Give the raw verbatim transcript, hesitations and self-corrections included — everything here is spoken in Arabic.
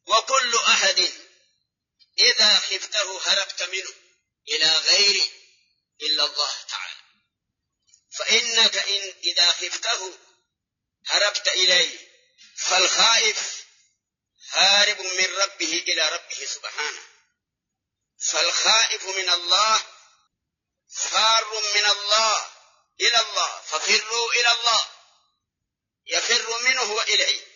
وكل أحد إذا خفته هربت منه إلى غيره إلا الله تعالى، فإنك إن إذا خفته هربت إليه، فالخائف هارب من ربه إلى ربه سبحانه، فالخائف من الله فار من الله إلى الله، ففروا إلى الله، يفر منه وإليه.